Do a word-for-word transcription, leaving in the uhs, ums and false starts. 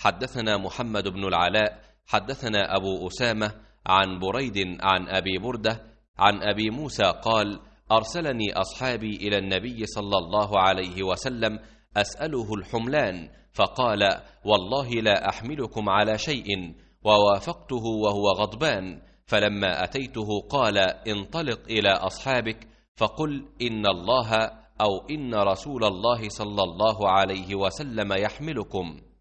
حدثنا محمد بن العلاء حدثنا أبو أسامة عن بريد عن أبي بردة عن أبي موسى قال: أرسلني أصحابي إلى النبي صلى الله عليه وسلم أسأله الحملان، فقال: والله لا أحملكم على شيء، ووافقته وهو غضبان، فلما أتيته قال: انطلق إلى أصحابك فقل إن الله أو إن رسول الله صلى الله عليه وسلم يحملكم.